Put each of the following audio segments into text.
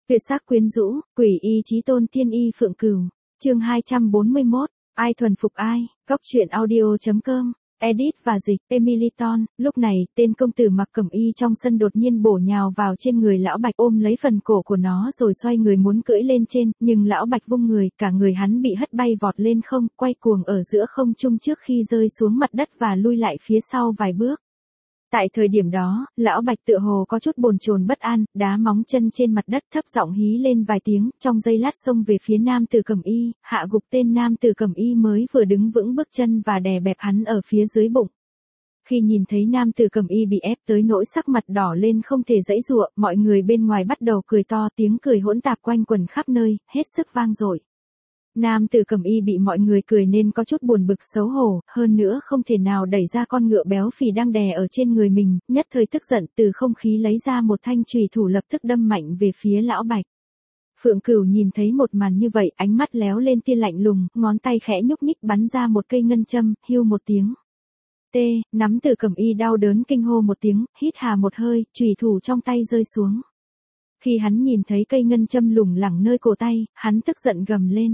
Tuyệt sắc quyến rũ, quỷ y chí tôn tiên y Phượng Cửu. Chương 241, ai thuần phục ai, Góc truyện audio.com. Edit và dịch, Emily Ton. Lúc này, tên công tử mặc cẩm y trong sân đột nhiên bổ nhào vào trên người lão Bạch, ôm lấy phần cổ của nó rồi xoay người muốn cưỡi lên trên, nhưng lão Bạch vung người, cả người hắn bị hất bay vọt lên không, quay cuồng ở giữa không trung trước khi rơi xuống mặt đất và lui lại phía sau vài bước. Tại thời điểm đó, lão Bạch tựa hồ có chút bồn chồn bất an, đá móng chân trên mặt đất, thấp giọng hí lên vài tiếng, trong giây lát xông về phía nam tử cẩm y, hạ gục tên nam tử cẩm y mới vừa đứng vững bước chân và đè bẹp hắn ở phía dưới bụng. Khi nhìn thấy nam tử cẩm y bị ép tới nỗi sắc mặt đỏ lên không thể giãy giụa, mọi người bên ngoài bắt đầu cười to, tiếng cười hỗn tạp quanh quẩn khắp nơi, hết sức vang dội. Nam tử cẩm y bị mọi người cười nên có chút buồn bực xấu hổ, hơn nữa không thể nào đẩy ra con ngựa béo phì đang đè ở trên người mình, nhất thời tức giận từ không khí lấy ra một thanh chùy thủ lập tức đâm mạnh về phía lão Bạch. Phượng Cửu nhìn thấy một màn như vậy, ánh mắt léo lên tia lạnh lùng, ngón tay khẽ nhúc nhích bắn ra một cây ngân châm, hiu một tiếng. Nắm tử cẩm y đau đớn kinh hô một tiếng, hít hà một hơi, chùy thủ trong tay rơi xuống. Khi hắn nhìn thấy cây ngân châm lủng lẳng nơi cổ tay, hắn tức giận gầm lên.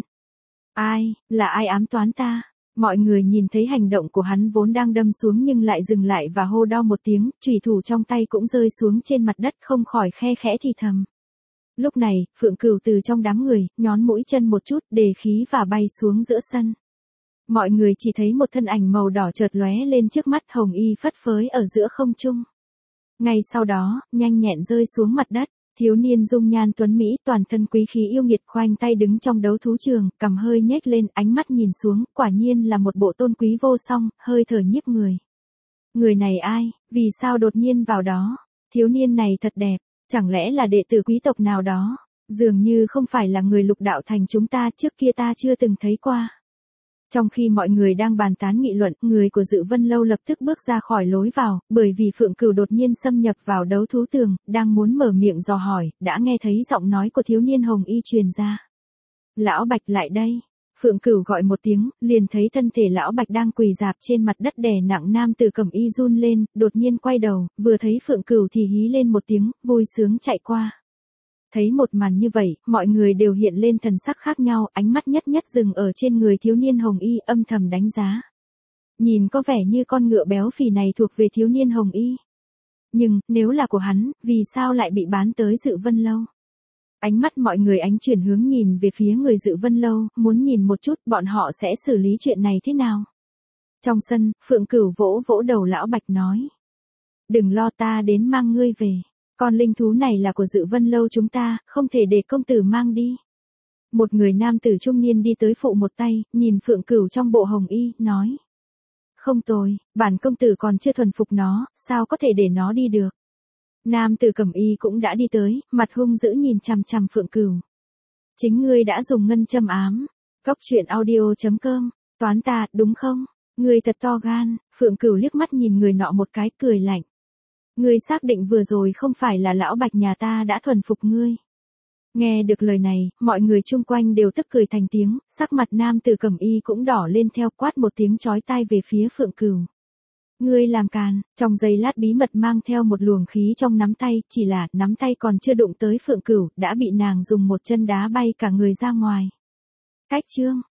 Là ai ám toán ta? Mọi người nhìn thấy hành động của hắn vốn đang đâm xuống nhưng lại dừng lại và hô đau một tiếng, chùy thủ trong tay cũng rơi xuống trên mặt đất không khỏi khe khẽ thì thầm. Lúc này, Phượng Cửu từ trong đám người, nhón mũi chân một chút, đề khí và bay xuống giữa sân. Mọi người chỉ thấy một thân ảnh màu đỏ chợt lóe lên trước mắt, hồng y phất phới ở giữa không trung. Ngay sau đó, nhanh nhẹn rơi xuống mặt đất. Thiếu niên dung nhan tuấn mỹ, toàn thân quý khí yêu nghiệt, khoanh tay đứng trong đấu thú trường, cằm hơi nhếch lên, ánh mắt nhìn xuống, quả nhiên là một bộ tôn quý vô song, hơi thở nhiếp người. Người này ai, vì sao đột nhiên vào đó? Thiếu niên này thật đẹp, chẳng lẽ là đệ tử quý tộc nào đó? Dường như không phải là người Lục Đạo Thành chúng ta, trước kia ta chưa từng thấy qua. Trong khi mọi người đang bàn tán nghị luận, người của Dự Vân Lâu lập tức bước ra khỏi lối vào, bởi vì Phượng Cửu đột nhiên xâm nhập vào đấu thú tường, đang muốn mở miệng dò hỏi, đã nghe thấy giọng nói của thiếu niên hồng y truyền ra. Lão Bạch lại đây. Phượng Cửu gọi một tiếng, liền thấy thân thể lão Bạch đang quỳ rạp trên mặt đất đè nặng nam tử cẩm y run lên, đột nhiên quay đầu, vừa thấy Phượng Cửu thì hí lên một tiếng, vui sướng chạy qua. Thấy một màn như vậy, mọi người đều hiện lên thần sắc khác nhau, ánh mắt nhất nhất dừng ở trên người thiếu niên hồng y, âm thầm đánh giá. Nhìn có vẻ như con ngựa béo phì này thuộc về thiếu niên hồng y. Nhưng, nếu là của hắn, vì sao lại bị bán tới Dự Vân Lâu? Ánh mắt mọi người ánh chuyển hướng nhìn về phía người Dự Vân Lâu, muốn nhìn một chút bọn họ sẽ xử lý chuyện này thế nào. Trong sân, Phượng Cửu vỗ vỗ đầu lão Bạch nói. Đừng lo, ta đến mang ngươi về. Con linh thú này là của Dự Vân Lâu chúng ta, không thể để công tử mang đi. Một người nam tử trung niên đi tới phụ một tay, nhìn Phượng Cửu trong bộ hồng y, nói. Không tồi, bản công tử còn chưa thuần phục nó, sao có thể để nó đi được. Nam tử cẩm y cũng đã đi tới, mặt hung dữ nhìn chằm chằm Phượng Cửu. Chính ngươi đã dùng ngân châm ám. Góc truyện audio.com, toán ta, đúng không? Ngươi thật to gan. Phượng Cửu liếc mắt nhìn người nọ một cái, cười lạnh. Ngươi xác định vừa rồi không phải là lão Bạch nhà ta đã thuần phục ngươi. Nghe được lời này, mọi người chung quanh đều tức cười thành tiếng, sắc mặt nam tử cẩm y cũng đỏ lên theo, quát một tiếng chói tai về phía Phượng Cửu. Ngươi làm càn. Trong giây lát bí mật mang theo một luồng khí trong nắm tay, chỉ là nắm tay còn chưa đụng tới Phượng Cửu, đã bị nàng dùng một chân đá bay cả người ra ngoài. Cách chương.